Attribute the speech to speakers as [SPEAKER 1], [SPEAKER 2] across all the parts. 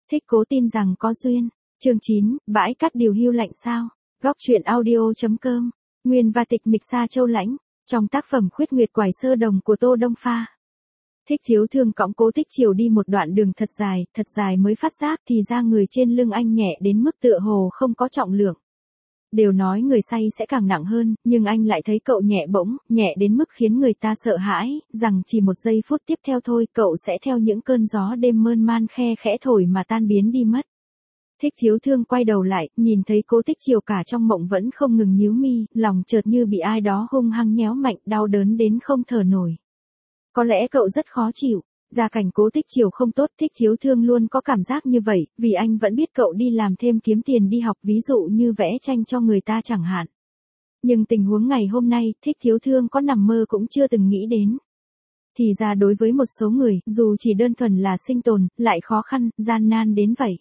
[SPEAKER 1] Thích cố tin rằng có duyên. Chương 9, bãi cát điều hưu lạnh sao. Góc truyện audio.com. Nguyên và tịch mịch Sa Châu Lãnh. Trong tác phẩm Khuyết Nguyệt Quải Sơ Đồng của Tô Đông Pha. Thích Thiếu Thương cõng Cố Tích Chiều đi một đoạn đường thật dài mới phát giác thì ra người trên lưng anh nhẹ đến mức tựa hồ không có trọng lượng. Đều nói người say sẽ càng nặng hơn, nhưng anh lại thấy cậu nhẹ bỗng, nhẹ đến mức khiến người ta sợ hãi, rằng chỉ một giây phút tiếp theo thôi cậu sẽ theo những cơn gió đêm mơn man khe khẽ thổi mà tan biến đi mất. Thích Thiếu Thương quay đầu lại, nhìn thấy Cố Tích Chiều cả trong mộng vẫn không ngừng nhíu mi, lòng chợt như bị ai đó hung hăng nhéo mạnh, đau đớn đến không thở nổi. Có lẽ cậu rất khó chịu. Gia cảnh Cố Tích Chiều không tốt, Thích Thiếu Thương luôn có cảm giác như vậy, vì anh vẫn biết cậu đi làm thêm kiếm tiền đi học, ví dụ như vẽ tranh cho người ta chẳng hạn. Nhưng tình huống ngày hôm nay, Thích Thiếu Thương có nằm mơ cũng chưa từng nghĩ đến. Thì ra đối với một số người, dù chỉ đơn thuần là sinh tồn, lại khó khăn, gian nan đến vậy.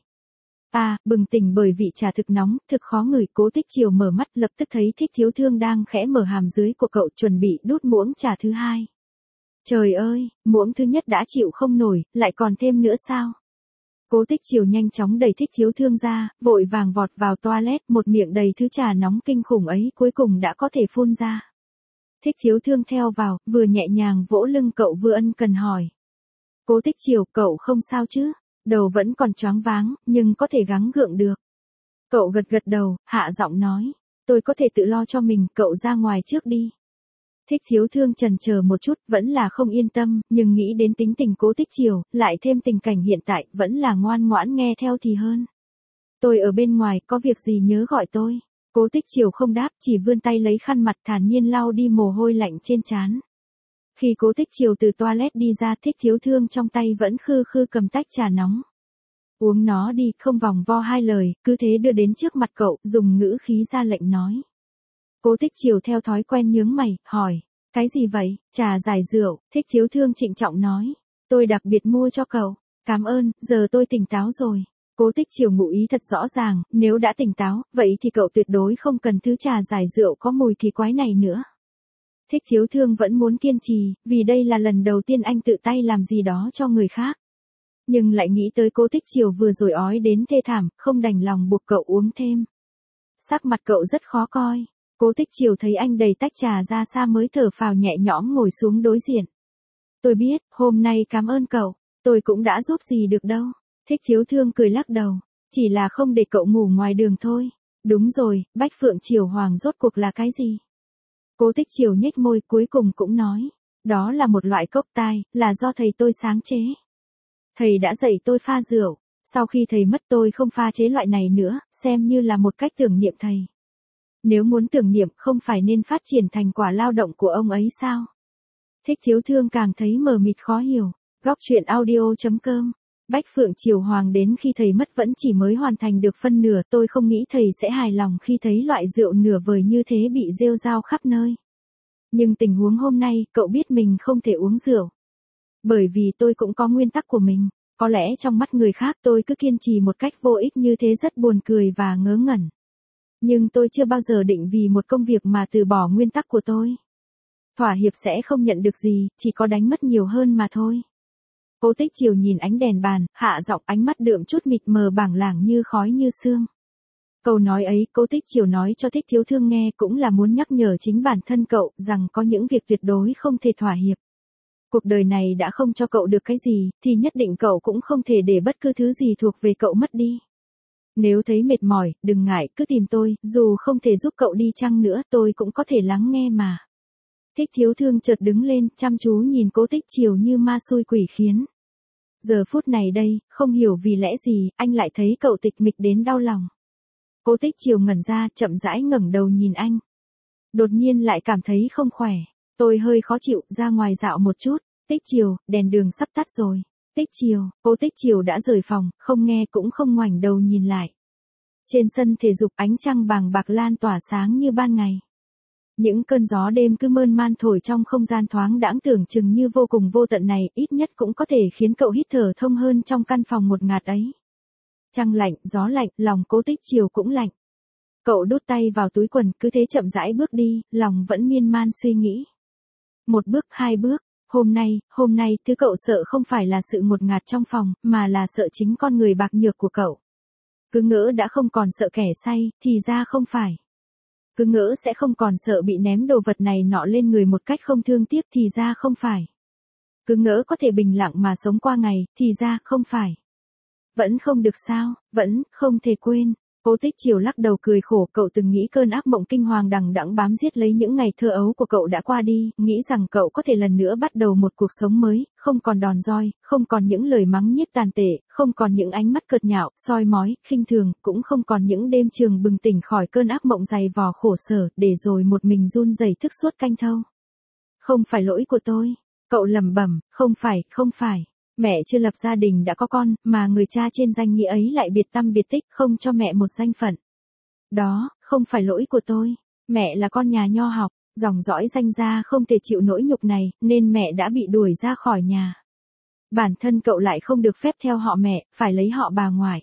[SPEAKER 1] Bừng tỉnh bởi vị trà thực nóng, thực khó ngửi, Cố Tích Chiều mở mắt lập tức thấy Thích Thiếu Thương đang khẽ mở hàm dưới của cậu chuẩn bị đút muỗng trà thứ hai. Trời ơi, muỗng thứ nhất đã chịu không nổi, lại còn thêm nữa sao? Cố Tích Chiều nhanh chóng đẩy Thích Thiếu Thương ra, vội vàng vọt vào toilet, một miệng đầy thứ trà nóng kinh khủng ấy cuối cùng đã có thể phun ra. Thích Thiếu Thương theo vào, vừa nhẹ nhàng vỗ lưng cậu vừa ân cần hỏi. Cố Tích Chiều, cậu không sao chứ? Đầu vẫn còn choáng váng, nhưng có thể gắng gượng được. Cậu gật đầu, hạ giọng nói. Tôi có thể tự lo cho mình, cậu ra ngoài trước đi. Thích Thiếu Thương chần chờ một chút, vẫn là không yên tâm, nhưng nghĩ đến tính tình Cố Tích Chiều, lại thêm tình cảnh hiện tại, vẫn là ngoan ngoãn nghe theo thì hơn. Tôi ở bên ngoài, có việc gì nhớ gọi tôi. Cố Tích Chiều không đáp, chỉ vươn tay lấy khăn mặt thản nhiên lau đi mồ hôi lạnh trên trán. Khi Cố Tích Chiều từ toilet đi ra, Thích Thiếu Thương trong tay vẫn khư khư cầm tách trà nóng. Uống nó đi, không vòng vo hai lời, cứ thế đưa đến trước mặt cậu, dùng ngữ khí ra lệnh nói. Cố Tích Chiều theo thói quen nhướng mày, hỏi. Cái gì vậy? Trà giải rượu. Thích Thiếu Thương trịnh trọng nói. Tôi đặc biệt mua cho cậu. Cảm ơn, giờ tôi tỉnh táo rồi. Cố Tích Chiều ngụ ý thật rõ ràng, nếu đã tỉnh táo, vậy thì cậu tuyệt đối không cần thứ trà giải rượu có mùi kỳ quái này nữa. Thích Thiếu Thương vẫn muốn kiên trì, vì đây là lần đầu tiên anh tự tay làm gì đó cho người khác. Nhưng lại nghĩ tới Cố Tích Chiều vừa rồi ói đến thê thảm, không đành lòng buộc cậu uống thêm. Sắc mặt cậu rất khó coi. Cố Tích Chiều thấy anh đầy tách trà ra xa mới thở phào nhẹ nhõm ngồi xuống đối diện. Tôi biết, hôm nay cảm ơn cậu, tôi cũng đã giúp gì được đâu. Thích Thiếu Thương cười lắc đầu, chỉ là không để cậu ngủ ngoài đường thôi. Đúng rồi, Bách Phượng Triều Hoàng rốt cuộc là cái gì? Cố Tích Chiều nhếch môi cuối cùng cũng nói, đó là một loại cốc tai, là do thầy tôi sáng chế. Thầy đã dạy tôi pha rượu, sau khi thầy mất tôi không pha chế loại này nữa, xem như là một cách tưởng niệm thầy. Nếu muốn tưởng niệm không phải nên phát triển thành quả lao động của ông ấy sao? Thích Thiếu Thương càng thấy mờ mịt khó hiểu. Góc truyện audio.com. Bách Phượng Triều Hoàng đến khi thầy mất vẫn chỉ mới hoàn thành được phân nửa, tôi không nghĩ thầy sẽ hài lòng khi thấy loại rượu nửa vời như thế bị rêu rao khắp nơi. Nhưng tình huống hôm nay, cậu biết mình không thể uống rượu. Bởi vì tôi cũng có nguyên tắc của mình, có lẽ trong mắt người khác tôi cứ kiên trì một cách vô ích như thế rất buồn cười và ngớ ngẩn. Nhưng tôi chưa bao giờ định vì một công việc mà từ bỏ nguyên tắc của tôi. Thỏa hiệp sẽ không nhận được gì, chỉ có đánh mất nhiều hơn mà thôi. Cố Tích Chiều nhìn ánh đèn bàn, hạ giọng, ánh mắt đượm chút mịt mờ bảng lảng như khói như sương. Câu nói ấy, Cố Tích Chiều nói cho Thích Thiếu Thương nghe cũng là muốn nhắc nhở chính bản thân cậu rằng có những việc tuyệt đối không thể thỏa hiệp. Cuộc đời này đã không cho cậu được cái gì, thì nhất định cậu cũng không thể để bất cứ thứ gì thuộc về cậu mất đi. Nếu thấy mệt mỏi, đừng ngại, cứ tìm tôi, dù không thể giúp cậu đi chăng nữa, tôi cũng có thể lắng nghe mà. Thích Thiếu Thương chợt đứng lên, chăm chú nhìn Cố Tích Chiều như ma xui quỷ khiến. Giờ phút này đây, không hiểu vì lẽ gì, anh lại thấy cậu tịch mịch đến đau lòng. Cố Tích Chiều ngẩn ra, chậm rãi ngẩng đầu nhìn anh. Đột nhiên lại cảm thấy không khỏe. Tôi hơi khó chịu, ra ngoài dạo một chút. Tích Chiều, đèn đường sắp tắt rồi. Tích Chiều, Cố Tích Chiều đã rời phòng, không nghe cũng không ngoảnh đầu nhìn lại. Trên sân thể dục ánh trăng bàng bạc lan tỏa sáng như ban ngày. Những cơn gió đêm cứ mơn man thổi trong không gian thoáng đãng tưởng chừng như vô cùng vô tận này, ít nhất cũng có thể khiến cậu hít thở thông hơn trong căn phòng một ngạt ấy. Trăng lạnh, gió lạnh, lòng Cố Tích Chiều cũng lạnh. Cậu đút tay vào túi quần, cứ thế chậm rãi bước đi, lòng vẫn miên man suy nghĩ. Một bước, hai bước, Hôm nay thứ cậu sợ không phải là sự ngột ngạt trong phòng, mà là sợ chính con người bạc nhược của cậu. Cứ ngỡ đã không còn sợ kẻ say, thì ra không phải. Cứ ngỡ sẽ không còn sợ bị ném đồ vật này nọ lên người một cách không thương tiếc, thì ra không phải. Cứ ngỡ có thể bình lặng mà sống qua ngày, thì ra không phải. Vẫn không được sao, vẫn không thể quên. Cố Tích Chiều lắc đầu cười khổ, cậu từng nghĩ cơn ác mộng kinh hoàng đằng đẵng bám giết lấy những ngày thơ ấu của cậu đã qua đi, nghĩ rằng cậu có thể lần nữa bắt đầu một cuộc sống mới, không còn đòn roi, không còn những lời mắng nhiếc tàn tệ, không còn những ánh mắt cợt nhạo, soi mói, khinh thường, cũng không còn những đêm trường bừng tỉnh khỏi cơn ác mộng dày vò khổ sở, để rồi một mình run rẩy thức suốt canh thâu. Không phải lỗi của tôi, cậu lẩm bẩm, không phải. Mẹ chưa lập gia đình đã có con, mà người cha trên danh nghĩa ấy lại biệt tăm biệt tích, không cho mẹ một danh phận. Đó, không phải lỗi của tôi. Mẹ là con nhà nho học, dòng dõi danh gia không thể chịu nỗi nhục này, nên mẹ đã bị đuổi ra khỏi nhà. Bản thân cậu lại không được phép theo họ mẹ, phải lấy họ bà ngoại.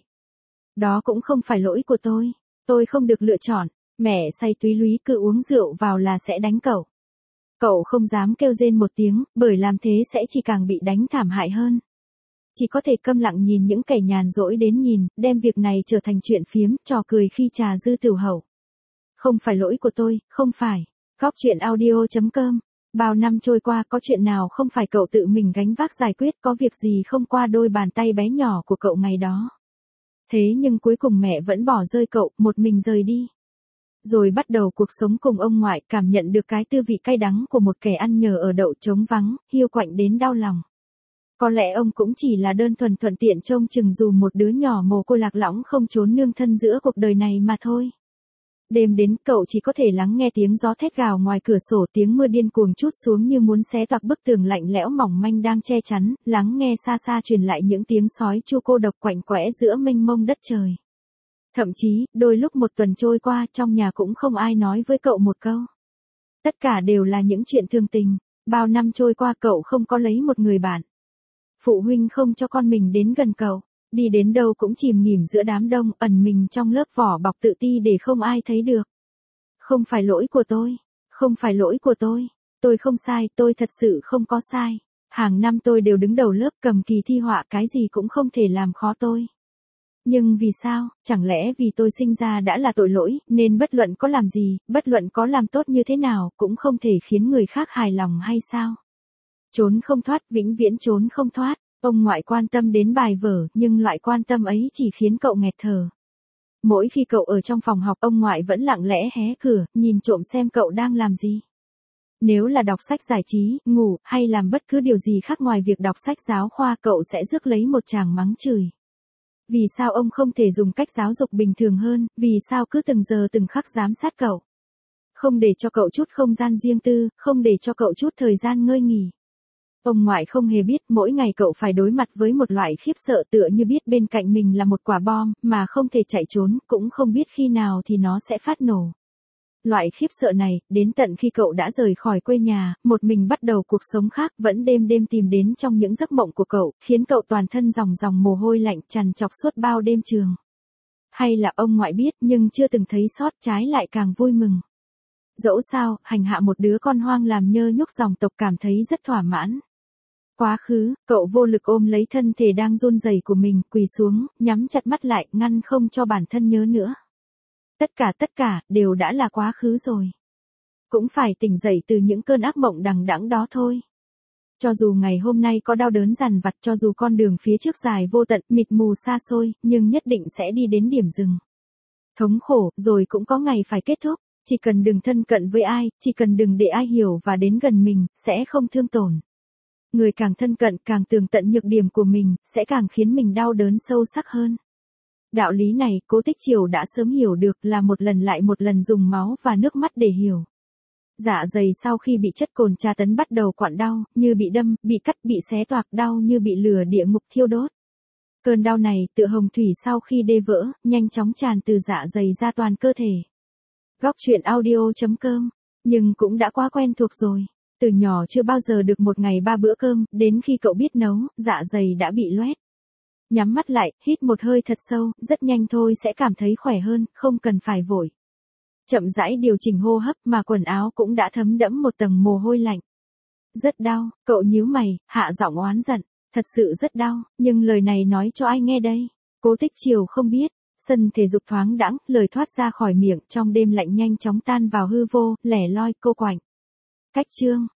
[SPEAKER 1] Đó cũng không phải lỗi của tôi không được lựa chọn. Mẹ say túy lúy cứ uống rượu vào là sẽ đánh cậu. Cậu không dám kêu rên một tiếng, bởi làm thế sẽ chỉ càng bị đánh thảm hại hơn. Chỉ có thể câm lặng nhìn những kẻ nhàn rỗi đến nhìn, đem việc này trở thành chuyện phiếm, trò cười khi trà dư tửu hậu. Không phải lỗi của tôi, không phải. Góc truyện audio.com. Bao năm trôi qua, có chuyện nào không phải cậu tự mình gánh vác giải quyết, có việc gì không qua đôi bàn tay bé nhỏ của cậu ngày đó. Thế nhưng cuối cùng mẹ vẫn bỏ rơi cậu, một mình rời đi. Rồi bắt đầu cuộc sống cùng ông ngoại, cảm nhận được cái tư vị cay đắng của một kẻ ăn nhờ ở đậu trống vắng, hiu quạnh đến đau lòng. Có lẽ ông cũng chỉ là đơn thuần thuận tiện trông chừng dù một đứa nhỏ mồ côi lạc lõng không trốn nương thân giữa cuộc đời này mà thôi. Đêm đến cậu chỉ có thể lắng nghe tiếng gió thét gào ngoài cửa sổ, tiếng mưa điên cuồng trút xuống như muốn xé toạc bức tường lạnh lẽo mỏng manh đang che chắn, lắng nghe xa xa truyền lại những tiếng sói chu cô độc quạnh quẽ giữa mênh mông đất trời. Thậm chí, đôi lúc một tuần trôi qua trong nhà cũng không ai nói với cậu một câu. Tất cả đều là những chuyện thương tình. Bao năm trôi qua cậu không có lấy một người bạn. Phụ huynh không cho con mình đến gần cậu. Đi đến đâu cũng chìm nghỉm giữa đám đông, ẩn mình trong lớp vỏ bọc tự ti để không ai thấy được. Không phải lỗi của tôi. Không phải lỗi của tôi. Tôi không sai, tôi thật sự không có sai. Hàng năm tôi đều đứng đầu lớp cầm kỳ thi họa, cái gì cũng không thể làm khó tôi. Nhưng vì sao, chẳng lẽ vì tôi sinh ra đã là tội lỗi, nên bất luận có làm gì, bất luận có làm tốt như thế nào, cũng không thể khiến người khác hài lòng hay sao? Trốn không thoát, vĩnh viễn trốn không thoát. Ông ngoại quan tâm đến bài vở, nhưng loại quan tâm ấy chỉ khiến cậu nghẹt thở. Mỗi khi cậu ở trong phòng học, ông ngoại vẫn lặng lẽ hé cửa, nhìn trộm xem cậu đang làm gì. Nếu là đọc sách giải trí, ngủ, hay làm bất cứ điều gì khác ngoài việc đọc sách giáo khoa, cậu sẽ rước lấy một tràng mắng chửi. Vì sao ông không thể dùng cách giáo dục bình thường hơn, vì sao cứ từng giờ từng khắc giám sát cậu. Không để cho cậu chút không gian riêng tư, không để cho cậu chút thời gian ngơi nghỉ. Ông ngoại không hề biết mỗi ngày cậu phải đối mặt với một loại khiếp sợ tựa như biết bên cạnh mình là một quả bom, mà không thể chạy trốn, cũng không biết khi nào thì nó sẽ phát nổ. Loại khiếp sợ này, đến tận khi cậu đã rời khỏi quê nhà, một mình bắt đầu cuộc sống khác, vẫn đêm đêm tìm đến trong những giấc mộng của cậu, khiến cậu toàn thân dòng dòng mồ hôi lạnh trằn trọc suốt bao đêm trường. Hay là ông ngoại biết nhưng chưa từng thấy sót, trái lại càng vui mừng. Dẫu sao, hành hạ một đứa con hoang làm nhơ nhúc dòng tộc cảm thấy rất thỏa mãn. Quá khứ, cậu vô lực ôm lấy thân thể đang run rẩy của mình, quỳ xuống, nhắm chặt mắt lại, ngăn không cho bản thân nhớ nữa. Tất cả, đều đã là quá khứ rồi. Cũng phải tỉnh dậy từ những cơn ác mộng đằng đẵng đó thôi. Cho dù ngày hôm nay có đau đớn dằn vặt, cho dù con đường phía trước dài vô tận, mịt mù xa xôi, nhưng nhất định sẽ đi đến điểm dừng. Thống khổ, rồi cũng có ngày phải kết thúc. Chỉ cần đừng thân cận với ai, chỉ cần đừng để ai hiểu và đến gần mình, sẽ không thương tổn. Người càng thân cận, càng tường tận nhược điểm của mình, sẽ càng khiến mình đau đớn sâu sắc hơn. Đạo lý này, Cố Tích Chiều đã sớm hiểu được, là một lần lại một lần dùng máu và nước mắt để hiểu. Dạ dày sau khi bị chất cồn tra tấn bắt đầu quặn đau, như bị đâm, bị cắt, bị xé toạc, đau như bị lửa địa ngục thiêu đốt. Cơn đau này, tựa hồng thủy sau khi đê vỡ, nhanh chóng tràn từ dạ dày ra toàn cơ thể. Góc truyện audio.com. Nhưng cũng đã quá quen thuộc rồi. Từ nhỏ chưa bao giờ được một ngày 3 bữa cơm, đến khi cậu biết nấu, dạ dày đã bị loét. Nhắm mắt lại, hít một hơi thật sâu, rất nhanh thôi sẽ cảm thấy khỏe hơn, không cần phải vội. Chậm rãi điều chỉnh hô hấp mà quần áo cũng đã thấm đẫm một tầng mồ hôi lạnh. Rất đau, cậu nhíu mày, hạ giọng oán giận. Thật sự rất đau, nhưng lời này nói cho ai nghe đây? Cố Tích Triều không biết. Sân thể dục thoáng đãng, lời thoát ra khỏi miệng trong đêm lạnh nhanh chóng tan vào hư vô, lẻ loi cô quạnh. Cách chương.